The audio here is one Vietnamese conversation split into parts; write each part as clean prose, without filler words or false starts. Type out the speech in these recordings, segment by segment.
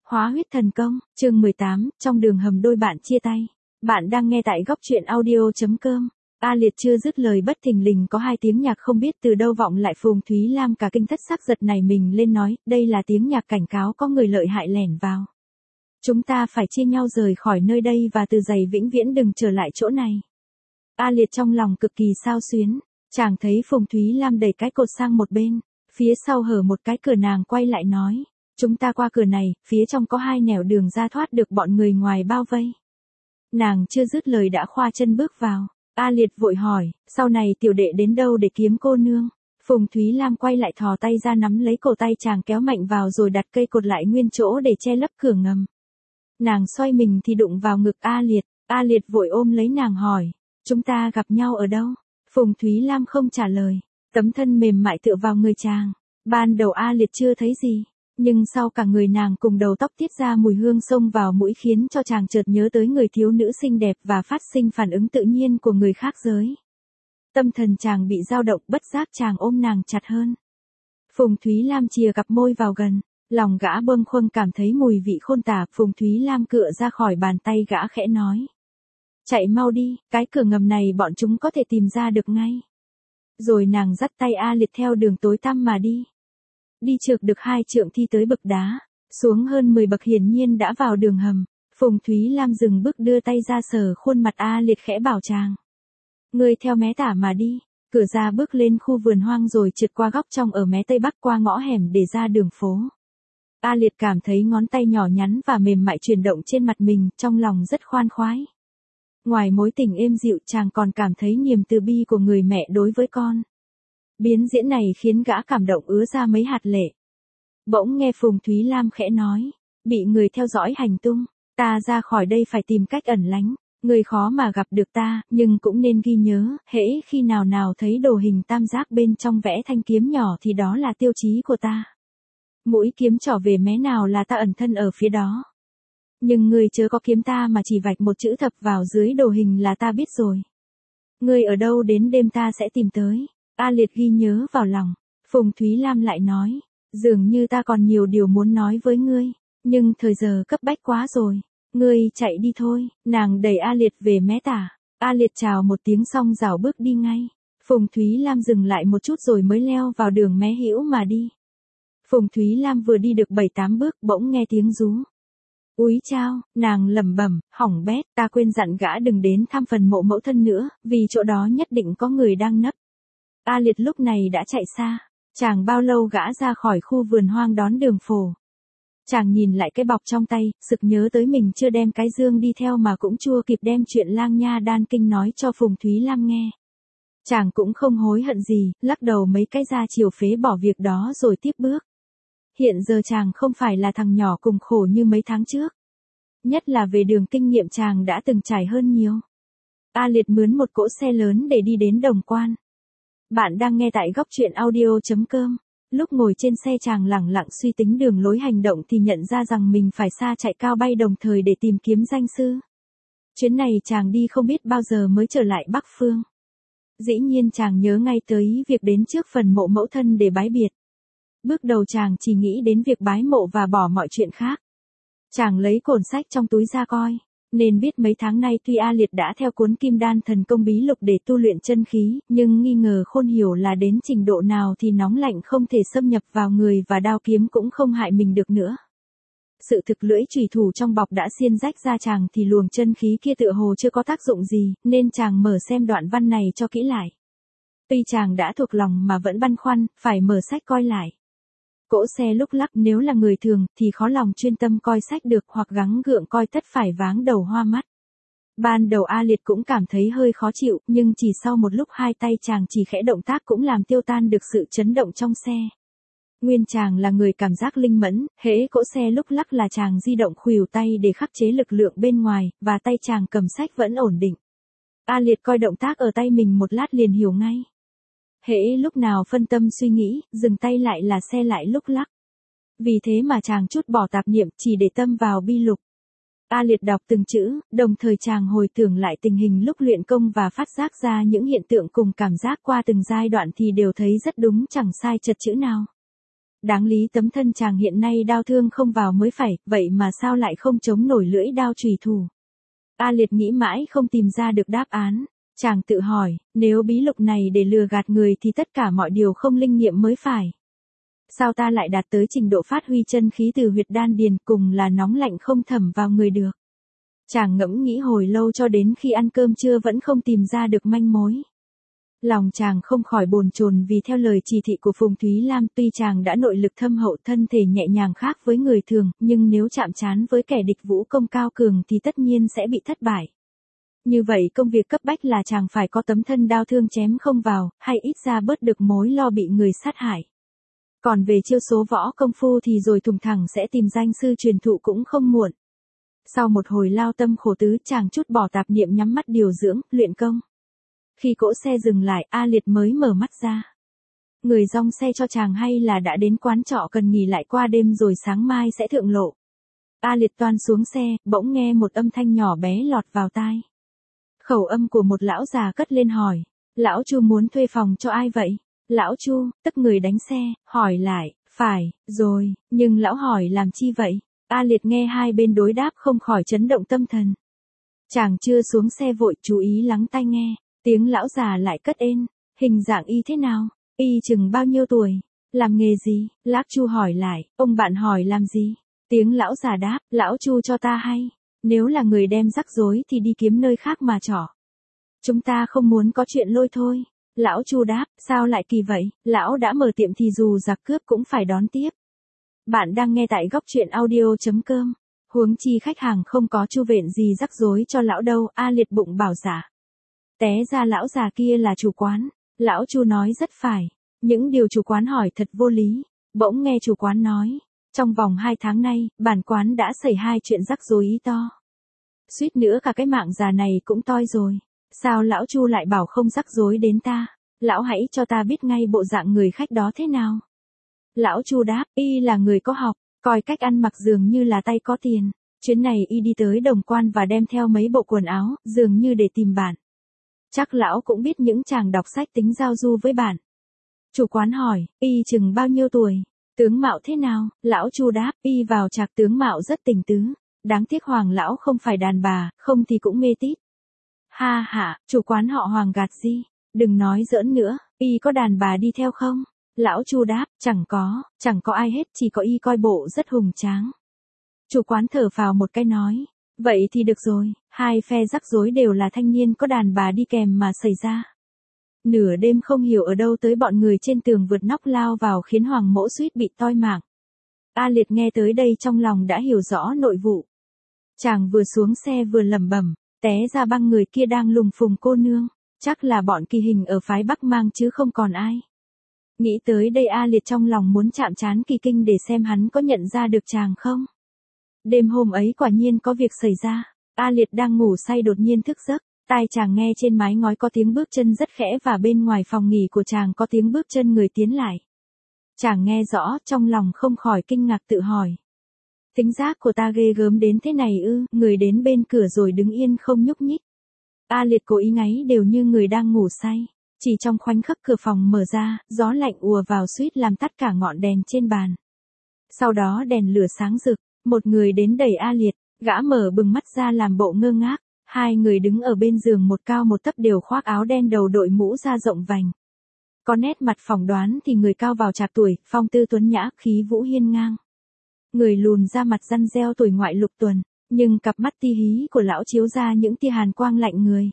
Hóa huyết thần công, chương 18, trong đường hầm đôi bạn chia tay. Bạn đang nghe tại góc truyện audio.com. A Liệt chưa dứt lời bất thình lình có hai tiếng nhạc không biết từ đâu vọng lại. Phùng Thúy Lam cả kinh thất sắc giật nảy mình lên nói, đây là tiếng nhạc cảnh cáo có người lợi hại lẻn vào. Chúng ta phải chia nhau rời khỏi nơi đây và từ giày vĩnh viễn đừng trở lại chỗ này. A Liệt trong lòng cực kỳ xao xuyến, chàng thấy Phùng Thúy Lam đẩy cái cột sang một bên, phía sau hở một cái cửa nàng quay lại nói. Chúng ta qua cửa này, phía trong có hai nẻo đường ra thoát được bọn người ngoài bao vây. Nàng chưa dứt lời đã khoa chân bước vào. A Liệt vội hỏi, sau này tiểu đệ đến đâu để kiếm cô nương? Phùng Thúy Lam quay lại thò tay ra nắm lấy cổ tay chàng kéo mạnh vào rồi đặt cây cột lại nguyên chỗ để che lấp cửa ngầm. Nàng xoay mình thì đụng vào ngực A Liệt. A Liệt vội ôm lấy nàng hỏi, chúng ta gặp nhau ở đâu? Phùng Thúy Lam không trả lời, tấm thân mềm mại tựa vào người chàng. Ban đầu A Liệt chưa thấy gì. Nhưng sau cả người nàng cùng đầu tóc tiết ra mùi hương xông vào mũi khiến cho chàng chợt nhớ tới người thiếu nữ xinh đẹp và phát sinh phản ứng tự nhiên của người khác giới. Tâm thần chàng bị dao động bất giác chàng ôm nàng chặt hơn. Phùng Thúy Lam chìa cặp môi vào gần, lòng gã bâng khuâng cảm thấy mùi vị khôn tả. Phùng Thúy Lam cựa ra khỏi bàn tay gã khẽ nói. Chạy mau đi, cái cửa ngầm này bọn chúng có thể tìm ra được ngay. Rồi nàng dắt tay A Liệt theo đường tối tăm mà đi. Đi trượt được 2 trượng thi tới bậc đá, xuống hơn 10 bậc hiển nhiên đã vào đường hầm. Phùng Thúy Lam dừng bước đưa tay ra sờ khuôn mặt A Liệt khẽ bảo chàng. Ngươi theo mé tả mà đi, cửa ra bước lên khu vườn hoang rồi trượt qua góc trong ở mé tây bắc qua ngõ hẻm để ra đường phố. A Liệt cảm thấy ngón tay nhỏ nhắn và mềm mại chuyển động trên mặt mình, trong lòng rất khoan khoái. Ngoài mối tình êm dịu chàng còn cảm thấy niềm từ bi của người mẹ đối với con. Biến diễn này khiến gã cảm động ứa ra mấy hạt lệ. Bỗng nghe Phùng Thúy Lam khẽ nói, bị người theo dõi hành tung, ta ra khỏi đây phải tìm cách ẩn lánh, người khó mà gặp được ta, nhưng cũng nên ghi nhớ, hễ khi nào nào thấy đồ hình tam giác bên trong vẽ thanh kiếm nhỏ thì đó là tiêu chí của ta. Mũi kiếm trỏ về mé nào là ta ẩn thân ở phía đó. Nhưng người chớ có kiếm ta mà chỉ vạch một chữ thập vào dưới đồ hình là ta biết rồi. Người ở đâu đến đêm ta sẽ tìm tới. A Liệt ghi nhớ vào lòng. Phùng Thúy Lam lại nói, dường như ta còn nhiều điều muốn nói với ngươi, nhưng thời giờ cấp bách quá rồi. Ngươi chạy đi thôi. Nàng đẩy A Liệt về mé tả. A Liệt chào một tiếng xong rảo bước đi ngay. Phùng Thúy Lam dừng lại một chút rồi mới leo vào đường mé hữu mà đi. Phùng Thúy Lam vừa đi được 7-8 bước bỗng nghe tiếng rú. Úi chao, nàng lẩm bẩm, hỏng bét, ta quên dặn gã đừng đến thăm phần mộ mẫu thân nữa, vì chỗ đó nhất định có người đang nấp. A Liệt lúc này đã chạy xa, chàng bao lâu gã ra khỏi khu vườn hoang đón đường phổ. Chàng nhìn lại cái bọc trong tay, sực nhớ tới mình chưa đem cái dương đi theo mà cũng chưa kịp đem chuyện lang nha đan kinh nói cho Phùng Thúy Lam nghe. Chàng cũng không hối hận gì, lắc đầu mấy cái ra chiều phế bỏ việc đó rồi tiếp bước. Hiện giờ chàng không phải là thằng nhỏ cùng khổ như mấy tháng trước. Nhất là về đường kinh nghiệm chàng đã từng trải hơn nhiều. A Liệt mướn một cỗ xe lớn để đi đến Đồng Quan. Bạn đang nghe tại góc truyện audio.com. Lúc ngồi trên xe chàng lẳng lặng suy tính đường lối hành động thì nhận ra rằng mình phải xa chạy cao bay đồng thời để tìm kiếm danh sư. Chuyến này chàng đi không biết bao giờ mới trở lại Bắc Phương. Dĩ nhiên chàng nhớ ngay tới việc đến trước phần mộ mẫu thân để bái biệt. Bước đầu chàng chỉ nghĩ đến việc bái mộ và bỏ mọi chuyện khác. Chàng lấy cổn sách trong túi ra coi. Nên biết mấy tháng nay tuy A Liệt đã theo cuốn Kim Đan Thần Công Bí Lục để tu luyện chân khí, nhưng nghi ngờ khôn hiểu là đến trình độ nào thì nóng lạnh không thể xâm nhập vào người và đao kiếm cũng không hại mình được nữa. Sự thực lưỡi chùy thủ trong bọc đã xiên rách ra chàng thì luồng chân khí kia tựa hồ chưa có tác dụng gì, nên chàng mở xem đoạn văn này cho kỹ lại. Tuy chàng đã thuộc lòng mà vẫn băn khoăn, phải mở sách coi lại. Cỗ xe lúc lắc nếu là người thường thì khó lòng chuyên tâm coi sách được hoặc gắng gượng coi tất phải váng đầu hoa mắt. Ban đầu A Liệt cũng cảm thấy hơi khó chịu nhưng chỉ sau một lúc hai tay chàng chỉ khẽ động tác cũng làm tiêu tan được sự chấn động trong xe. Nguyên chàng là người cảm giác linh mẫn, hễ cỗ xe lúc lắc là chàng di động khuỷu tay để khắc chế lực lượng bên ngoài và tay chàng cầm sách vẫn ổn định. A Liệt coi động tác ở tay mình một lát liền hiểu ngay. Hễ lúc nào phân tâm suy nghĩ, dừng tay lại là xe lại lúc lắc. Vì thế mà chàng trút bỏ tạp niệm chỉ để tâm vào bi lục. A Liệt đọc từng chữ, đồng thời chàng hồi tưởng lại tình hình lúc luyện công và phát giác ra những hiện tượng cùng cảm giác qua từng giai đoạn thì đều thấy rất đúng chẳng sai chật chữ nào. Đáng lý tấm thân chàng hiện nay đao thương không vào mới phải, vậy mà sao lại không chống nổi lưỡi đao chùy thủ? A Liệt nghĩ mãi không tìm ra được đáp án. Chàng tự hỏi, nếu bí lục này để lừa gạt người thì tất cả mọi điều không linh nghiệm mới phải. Sao ta lại đạt tới trình độ phát huy chân khí từ huyệt đan điền cùng là nóng lạnh không thẩm vào người được? Chàng ngẫm nghĩ hồi lâu cho đến khi ăn cơm trưa vẫn không tìm ra được manh mối. Lòng chàng không khỏi bồn chồn vì theo lời chỉ thị của Phùng Thúy Lam, tuy chàng đã nội lực thâm hậu thân thể nhẹ nhàng khác với người thường, nhưng nếu chạm trán với kẻ địch vũ công cao cường thì tất nhiên sẽ bị thất bại. Như vậy công việc cấp bách là chàng phải có tấm thân đao thương chém không vào, hay ít ra bớt được mối lo bị người sát hại. Còn về chiêu số võ công phu thì rồi thùng thẳng sẽ tìm danh sư truyền thụ cũng không muộn. Sau một hồi lao tâm khổ tứ, chàng trút bỏ tạp niệm nhắm mắt điều dưỡng, luyện công. Khi cỗ xe dừng lại, A Liệt mới mở mắt ra. Người dong xe cho chàng hay là đã đến quán trọ cần nghỉ lại qua đêm rồi sáng mai sẽ thượng lộ. A Liệt toan xuống xe, bỗng nghe một âm thanh nhỏ bé lọt vào tai. Khẩu âm của một lão già cất lên hỏi, lão Chu muốn thuê phòng cho ai vậy? Lão Chu, tức người đánh xe, hỏi lại, phải, rồi, nhưng lão hỏi làm chi vậy? A Liệt nghe hai bên đối đáp không khỏi chấn động tâm thần. Chàng chưa xuống xe vội chú ý lắng tai nghe, tiếng lão già lại cất ên, hình dạng y thế nào? Y chừng bao nhiêu tuổi? Làm nghề gì? Lão Chu hỏi lại, ông bạn hỏi làm gì? Tiếng lão già đáp, lão Chu cho ta hay. Nếu là người đem rắc rối thì đi kiếm nơi khác mà trỏ. Chúng ta không muốn có chuyện lôi thôi. Lão Chu đáp, sao lại kỳ vậy? Lão đã mở tiệm thì dù giặc cướp cũng phải đón tiếp. Bạn đang nghe tại góc truyện audio.com. Huống chi khách hàng không có chu vện gì rắc rối cho lão đâu, A Liệt bụng bảo giả. Té ra lão già kia là chủ quán. Lão Chu nói rất phải. Những điều chủ quán hỏi thật vô lý. Bỗng nghe chủ quán nói, trong vòng 2 tháng nay, bản quán đã xảy 2 chuyện rắc rối ý to. Suýt nữa cả cái mạng già này cũng toi rồi. Sao lão Chu lại bảo không rắc rối đến ta? Lão hãy cho ta biết ngay bộ dạng người khách đó thế nào. Lão Chu đáp, y là người có học, coi cách ăn mặc dường như là tay có tiền. Chuyến này y đi tới Đồng Quan và đem theo mấy bộ quần áo, dường như để tìm bạn. Chắc lão cũng biết những chàng đọc sách tính giao du với bạn. Chủ quán hỏi, y chừng bao nhiêu tuổi? Tướng mạo thế nào? Lão Chu đáp, y vào trạc tướng mạo rất tình tứ. Đáng tiếc Hoàng lão không phải đàn bà, không thì cũng mê tít. Ha ha, chủ quán họ Hoàng gạt gì? Đừng nói giỡn nữa, y có đàn bà đi theo không? Lão Chu đáp, chẳng có ai hết, chỉ có y coi bộ rất hùng tráng. Chủ quán thở phào một cái nói, vậy thì được rồi, hai phe rắc rối đều là thanh niên có đàn bà đi kèm mà xảy ra. Nửa đêm không hiểu ở đâu tới bọn người trên tường vượt nóc lao vào khiến Hoàng mỗ suýt bị toi mạng. A Liệt nghe tới đây trong lòng đã hiểu rõ nội vụ. Chàng vừa xuống xe vừa lẩm bẩm, té ra băng người kia đang lùng phùng cô nương, chắc là bọn kỳ hình ở phái Bắc Mang chứ không còn ai. Nghĩ tới đây A Liệt trong lòng muốn chạm trán Kỳ Kinh để xem hắn có nhận ra được chàng không. Đêm hôm ấy quả nhiên có việc xảy ra, A Liệt đang ngủ say đột nhiên thức giấc, tai chàng nghe trên mái ngói có tiếng bước chân rất khẽ và bên ngoài phòng nghỉ của chàng có tiếng bước chân người tiến lại. Chàng nghe rõ, trong lòng không khỏi kinh ngạc tự hỏi. Tính giác của ta ghê gớm đến thế này ư? Người đến bên cửa rồi đứng yên không nhúc nhích. A Liệt cố ý ngáy đều như người đang ngủ say. Chỉ trong khoảnh khắc cửa phòng mở ra, gió lạnh ùa vào suýt làm tắt cả ngọn đèn trên bàn. Sau đó đèn lửa sáng rực, một người đến đẩy A Liệt, gã mở bừng mắt ra làm bộ ngơ ngác. Hai người đứng ở bên giường một cao một thấp đều khoác áo đen đầu đội mũ da rộng vành. Có nét mặt phỏng đoán thì người cao vào trạc tuổi, phong tư tuấn nhã, khí vũ hiên ngang. Người lùn ra mặt răn reo tuổi ngoại lục tuần, nhưng cặp mắt ti hí của lão chiếu ra những tia hàn quang lạnh người.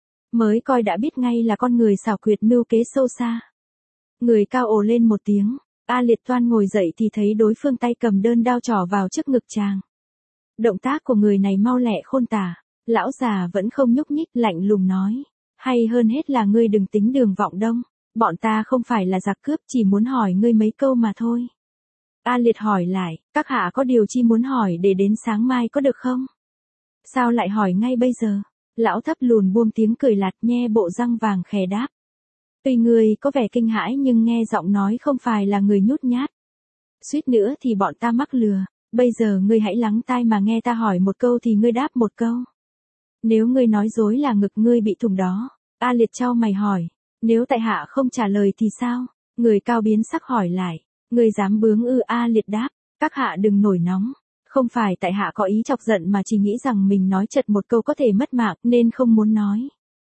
Mới coi đã biết ngay là con người xảo quyệt mưu kế sâu xa. Người cao ồ lên một tiếng, A Liệt toan ngồi dậy thì thấy đối phương tay cầm đơn đao trỏ vào trước ngực chàng. Động tác của người này mau lẹ khôn tả, lão già vẫn không nhúc nhích, lạnh lùng nói, hay hơn hết là ngươi đừng tính đường vọng đông, bọn ta không phải là giặc cướp, chỉ muốn hỏi ngươi mấy câu mà thôi. A Liệt hỏi lại, các hạ có điều chi muốn hỏi để đến sáng mai có được không? Sao lại hỏi ngay bây giờ? Lão thấp lùn buông tiếng cười lạt nhe bộ răng vàng khè đáp. Tuy ngươi có vẻ kinh hãi nhưng nghe giọng nói không phải là người nhút nhát. Suýt nữa thì bọn ta mắc lừa, bây giờ ngươi hãy lắng tai mà nghe ta hỏi một câu thì ngươi đáp một câu. Nếu ngươi nói dối là ngực ngươi bị thủng đó. A Liệt chau mày hỏi, nếu tại hạ không trả lời thì sao? Người cao biến sắc hỏi lại, Ngươi dám bướng ư? A Liệt đáp, các hạ đừng nổi nóng. Không phải tại hạ có ý chọc giận mà chỉ nghĩ rằng mình nói chật một câu có thể mất mạng nên không muốn nói.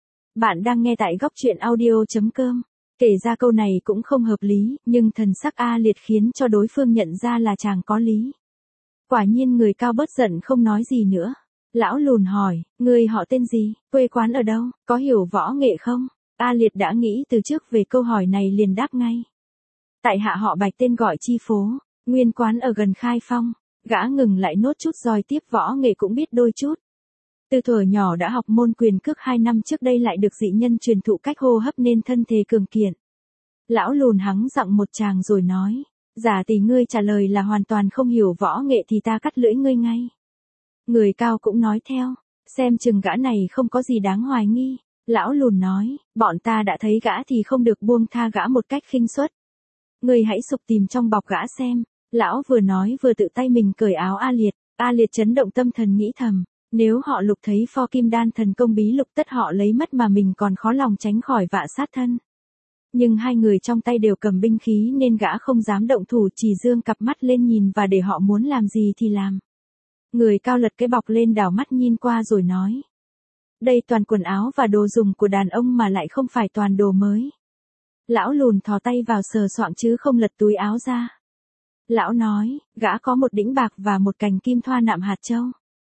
Bạn đang nghe tại góc truyện audio.com. Kể ra câu này cũng không hợp lý, nhưng thần sắc A Liệt khiến cho đối phương nhận ra là chàng có lý. Quả nhiên người cao bớt giận không nói gì nữa. Lão lùn hỏi, ngươi họ tên gì, quê quán ở đâu, có hiểu võ nghệ không? A Liệt đã nghĩ từ trước về câu hỏi này liền đáp ngay. Tại hạ họ Bạch, tên gọi Chi Phố, nguyên quán ở gần Khai Phong. Gã ngừng lại nốt chút rồi tiếp, võ nghệ cũng biết đôi chút. Từ thuở nhỏ đã học môn quyền cước, 2 năm trước đây lại được dị nhân truyền thụ cách hô hấp nên thân thể cường kiện. Lão lùn hắng giọng một tràng rồi nói, giả tỷ ngươi trả lời là hoàn toàn không hiểu võ nghệ thì ta cắt lưỡi ngươi ngay. Người cao cũng nói theo, xem chừng gã này không có gì đáng hoài nghi. Lão lùn nói, bọn ta đã thấy gã thì không được buông tha gã một cách khinh suất. Ngươi hãy sục tìm trong bọc gã xem. Lão vừa nói vừa tự tay mình cởi áo A Liệt. A Liệt chấn động tâm thần nghĩ thầm, nếu họ Lục thấy pho kim đan thần công bí lục tất họ lấy mất mà mình còn khó lòng tránh khỏi vạ sát thân. Nhưng hai người trong tay đều cầm binh khí nên gã không dám động thủ, chỉ dương cặp mắt lên nhìn và để họ muốn làm gì thì làm. Người cao lật cái bọc lên đảo mắt nhìn qua rồi nói, đây toàn quần áo và đồ dùng của đàn ông mà lại không phải toàn đồ mới. Lão lùn thò tay vào sờ soạng chứ không lật túi áo ra. Lão nói, gã có một đĩnh bạc và một cành kim thoa nạm hạt châu.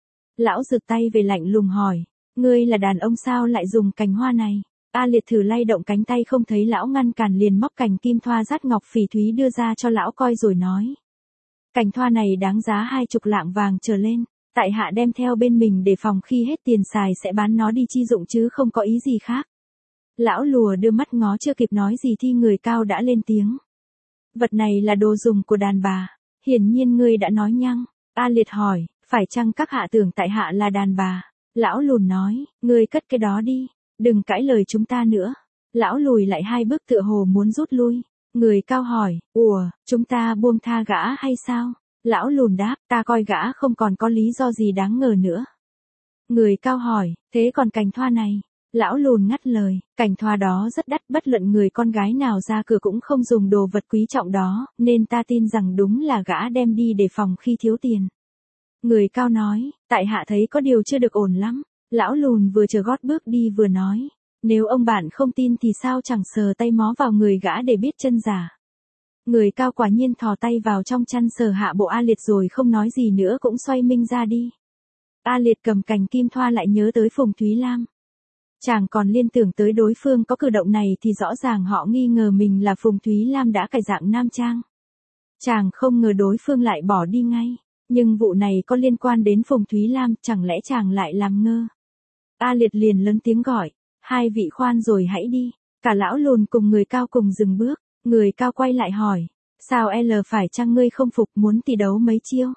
Lão giựt tay về lạnh lùng hỏi, ngươi là đàn ông sao lại dùng cành hoa này? A Liệt thử lay động cánh tay không thấy lão ngăn cản liền móc cành kim thoa dát ngọc phỉ thúy đưa ra cho lão coi rồi nói. Cành thoa này đáng giá 20 lạng vàng trở lên, tại hạ đem theo bên mình để phòng khi hết tiền xài sẽ bán nó đi chi dụng chứ không có ý gì khác. Lão lùa đưa mắt ngó chưa kịp nói gì thì người cao đã lên tiếng. Vật này là đồ dùng của đàn bà, hiển nhiên ngươi đã nói nhăng. A Liệt hỏi, phải chăng các hạ tưởng tại hạ là đàn bà? Lão lùn nói, ngươi cất cái đó đi, đừng cãi lời chúng ta nữa. Lão lùi lại 2 bước tựa hồ muốn rút lui. Người cao hỏi, chúng ta buông tha gã hay sao? Lão lùn đáp, ta coi gã không còn có lý do gì đáng ngờ nữa. Người cao hỏi, thế còn cành thoa này? Lão lùn ngắt lời, cành thoa đó rất đắt, bất luận người con gái nào ra cửa cũng không dùng đồ vật quý trọng đó, nên ta tin rằng đúng là gã đem đi để phòng khi thiếu tiền. Người cao nói, tại hạ thấy có điều chưa được ổn lắm. Lão lùn vừa chờ gót bước đi vừa nói, nếu ông bạn không tin thì sao chẳng sờ tay mó vào người gã để biết chân giả. Người cao quả nhiên thò tay vào trong chăn sờ hạ bộ A Liệt rồi không nói gì nữa cũng xoay minh ra đi. A Liệt cầm cành kim thoa lại nhớ tới Phùng Thúy Lam. Chàng còn liên tưởng tới đối phương có cử động này thì rõ ràng họ nghi ngờ mình là Phùng Thúy Lam đã cải dạng nam trang. Chàng không ngờ đối phương lại bỏ đi ngay. Nhưng vụ này có liên quan đến Phùng Thúy Lam, chẳng lẽ chàng lại làm ngơ? A Liệt liền lớn tiếng gọi, 2 vị khoan rồi hãy đi. Cả lão lùn cùng người cao cùng dừng bước. Người cao quay lại hỏi, sao phải chăng ngươi không phục muốn tỷ đấu mấy chiêu?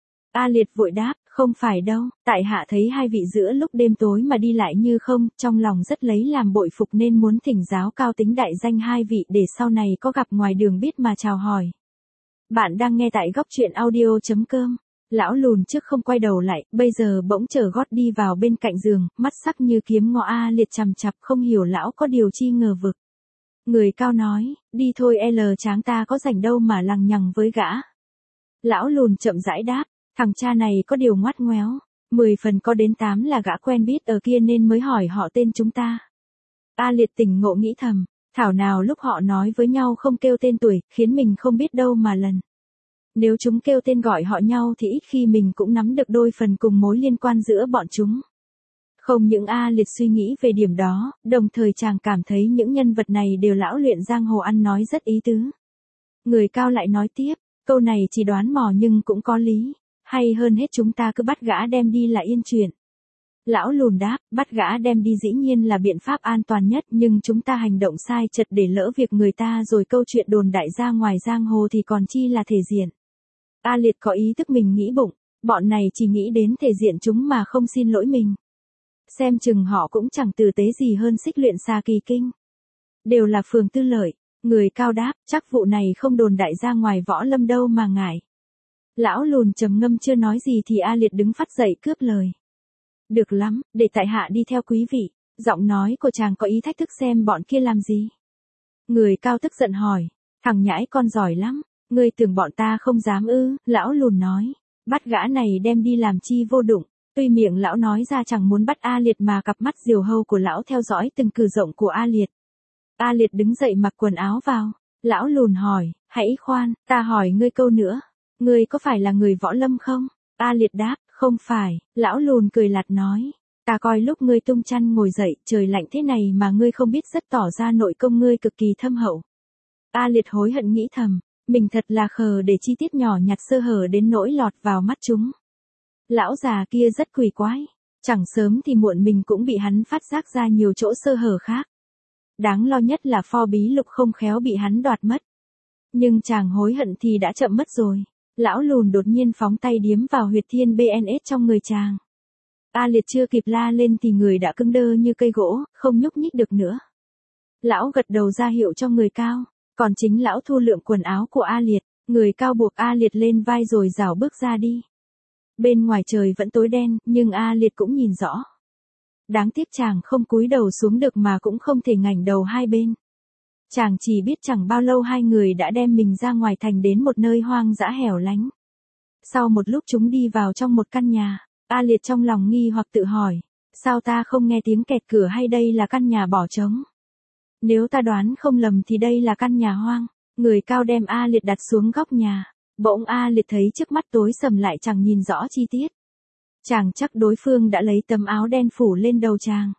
A Liệt vội đáp, không phải đâu, tại hạ thấy 2 vị giữa lúc đêm tối mà đi lại như không, trong lòng rất lấy làm bội phục nên muốn thỉnh giáo cao tính đại danh 2 vị để sau này có gặp ngoài đường biết mà chào hỏi. Bạn đang nghe tại góc truyện audio.com. Lão lùn trước không quay đầu lại, bây giờ bỗng trở gót đi vào bên cạnh giường, mắt sắc như kiếm ngó A Liệt chằm chằm, không hiểu lão có điều chi ngờ vực. Người cao nói, đi thôi tráng ta có rảnh đâu mà lằng nhằng với gã. Lão lùn chậm rãi đáp, thằng cha này có điều ngoắt ngoéo, 10 phần có đến 8 là gã quen biết ở kia nên mới hỏi họ tên chúng ta. A Liệt tỉnh ngộ nghĩ thầm, thảo nào lúc họ nói với nhau không kêu tên tuổi, khiến mình không biết đâu mà lần. Nếu chúng kêu tên gọi họ nhau thì ít khi mình cũng nắm được đôi phần cùng mối liên quan giữa bọn chúng. Không những A Liệt suy nghĩ về điểm đó, đồng thời chàng cảm thấy những nhân vật này đều lão luyện giang hồ ăn nói rất ý tứ. Người cao lại nói tiếp, câu này chỉ đoán mò nhưng cũng có lý, hay hơn hết chúng ta cứ bắt gã đem đi là yên chuyện. Lão lùn đáp, bắt gã đem đi dĩ nhiên là biện pháp an toàn nhất nhưng chúng ta hành động sai chật để lỡ việc người ta rồi câu chuyện đồn đại ra ngoài giang hồ thì còn chi là thể diện. A Liệt có ý thức mình nghĩ bụng, bọn này chỉ nghĩ đến thể diện chúng mà không xin lỗi mình. Xem chừng họ cũng chẳng tử tế gì hơn Xích Luyện Xà Kỳ Kinh. Đều là phường tư lợi. Người cao đáp, chắc vụ này không đồn đại ra ngoài võ lâm đâu mà ngại. Lão lùn trầm ngâm chưa nói gì thì A Liệt đứng phắt dậy cướp lời. Được lắm, để tại hạ đi theo quý vị. Giọng nói của chàng có ý thách thức xem bọn kia làm gì. Người cao tức giận hỏi, thằng nhãi con giỏi lắm. Ngươi tưởng bọn ta không dám ư, lão lùn nói. Bắt gã này đem đi làm chi vô dụng. Tuy miệng lão nói ra chẳng muốn bắt A Liệt mà cặp mắt diều hâu của lão theo dõi từng cử động của A Liệt. A Liệt đứng dậy mặc quần áo vào. Lão lùn hỏi, hãy khoan, ta hỏi ngươi câu nữa. Ngươi có phải là người võ lâm không? A Liệt đáp, không phải. Lão lùn cười lạt nói. Ta coi lúc ngươi tung chăn ngồi dậy, trời lạnh thế này mà ngươi không biết rất tỏ ra nội công ngươi cực kỳ thâm hậu. A Liệt hối hận nghĩ thầm, mình thật là khờ để chi tiết nhỏ nhặt sơ hở đến nỗi lọt vào mắt chúng. Lão già kia rất quỷ quái, chẳng sớm thì muộn mình cũng bị hắn phát giác ra nhiều chỗ sơ hở khác. Đáng lo nhất là pho bí lục không khéo bị hắn đoạt mất. Nhưng chàng hối hận thì đã chậm mất rồi. Lão lùn đột nhiên phóng tay điếm vào huyệt thiên BNS trong người chàng. A Liệt chưa kịp la lên thì người đã cứng đơ như cây gỗ, không nhúc nhích được nữa. Lão gật đầu ra hiệu cho người cao, còn chính lão thu lượm quần áo của A Liệt, người cao buộc A Liệt lên vai rồi rảo bước ra đi. Bên ngoài trời vẫn tối đen, nhưng A Liệt cũng nhìn rõ. Đáng tiếc chàng không cúi đầu xuống được mà cũng không thể ngẩng đầu hai bên. Chàng chỉ biết chẳng bao lâu hai người đã đem mình ra ngoài thành đến một nơi hoang dã hẻo lánh. Sau một lúc chúng đi vào trong một căn nhà, A Liệt trong lòng nghi hoặc tự hỏi, sao ta không nghe tiếng kẹt cửa hay đây là căn nhà bỏ trống? Nếu ta đoán không lầm thì đây là căn nhà hoang. Người cao đem A Liệt đặt xuống góc nhà. Bỗng A Liệt thấy trước mắt tối sầm lại chẳng nhìn rõ chi tiết. Chàng chắc đối phương đã lấy tấm áo đen phủ lên đầu chàng.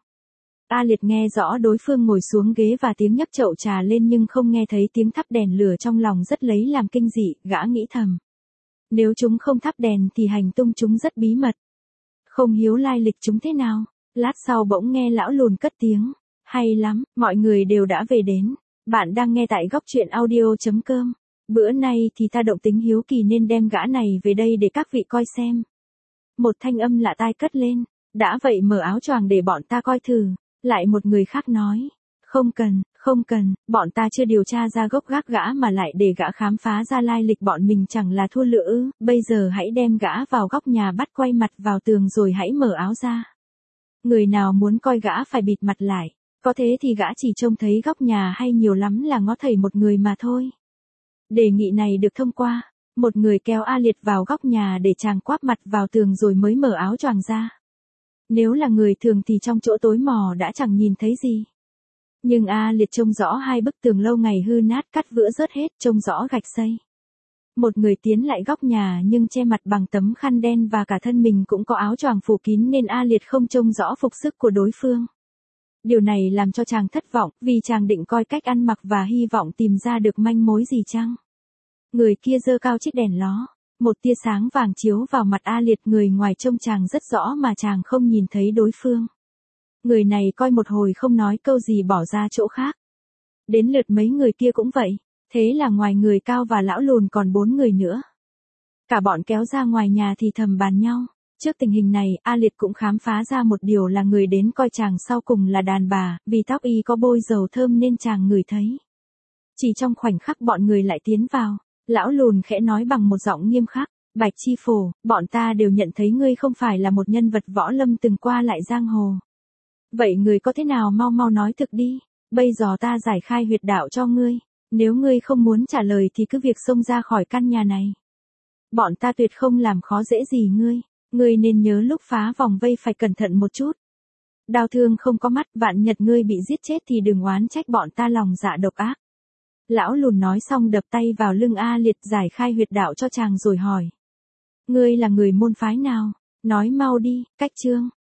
A Liệt nghe rõ đối phương ngồi xuống ghế và tiếng nhấc chậu trà lên nhưng không nghe thấy tiếng thắp đèn lửa, trong lòng rất lấy làm kinh dị, gã nghĩ thầm. Nếu chúng không thắp đèn thì hành tung chúng rất bí mật. Không hiếu lai lịch chúng thế nào. Lát sau bỗng nghe lão lùn cất tiếng. Hay lắm, mọi người đều đã về đến. Bạn đang nghe tại góc truyện audio.com. Bữa nay thì ta động tính hiếu kỳ nên đem gã này về đây để các vị coi xem. Một thanh âm lạ tai cất lên. Đã vậy mở áo choàng để bọn ta coi thử. Lại một người khác nói. Không cần, bọn ta chưa điều tra ra gốc gác gã mà lại để gã khám phá ra lai lịch bọn mình chẳng là thua lựa ư. Bây giờ hãy đem gã vào góc nhà bắt quay mặt vào tường rồi hãy mở áo ra. Người nào muốn coi gã phải bịt mặt lại. Có thế thì gã chỉ trông thấy góc nhà hay nhiều lắm là ngó thấy một người mà thôi. Đề nghị này được thông qua. Một người kéo A Liệt vào góc nhà để chàng quáp mặt vào tường rồi mới mở áo choàng ra. Nếu là người thường thì trong chỗ tối mò đã chẳng nhìn thấy gì. Nhưng A Liệt trông rõ hai bức tường lâu ngày hư nát cắt vữa rớt hết, trông rõ gạch xây. Một người tiến lại góc nhà nhưng che mặt bằng tấm khăn đen và cả thân mình cũng có áo choàng phủ kín nên A Liệt không trông rõ phục sức của đối phương. Điều này làm cho chàng thất vọng, vì chàng định coi cách ăn mặc và hy vọng tìm ra được manh mối gì chăng. Người kia giơ cao chiếc đèn ló, một tia sáng vàng chiếu vào mặt A Liệt, người ngoài trông chàng rất rõ mà chàng không nhìn thấy đối phương. Người này coi một hồi không nói câu gì bỏ ra chỗ khác. Đến lượt mấy người kia cũng vậy, thế là ngoài người cao và lão lùn còn 4 người nữa. Cả bọn kéo ra ngoài nhà thì thầm bàn nhau. Trước tình hình này, A Liệt cũng khám phá ra một điều là người đến coi chàng sau cùng là đàn bà, vì tóc y có bôi dầu thơm nên chàng ngửi thấy. Chỉ trong khoảnh khắc bọn người lại tiến vào, lão lùn khẽ nói bằng một giọng nghiêm khắc, Bạch Chi Phổ, bọn ta đều nhận thấy ngươi không phải là một nhân vật võ lâm từng qua lại giang hồ. Vậy người có thế nào mau nói thực đi, bây giờ ta giải khai huyệt đạo cho ngươi, nếu ngươi không muốn trả lời thì cứ việc xông ra khỏi căn nhà này. Bọn ta tuyệt không làm khó dễ gì ngươi nên nhớ lúc phá vòng vây phải cẩn thận một chút. Đao thương không có mắt, vạn nhật ngươi bị giết chết thì đừng oán trách bọn ta lòng dạ độc ác. Lão lùn nói xong đập tay vào lưng A Liệt giải khai huyệt đạo cho chàng rồi hỏi. Ngươi là người môn phái nào? Nói mau đi, cách chương.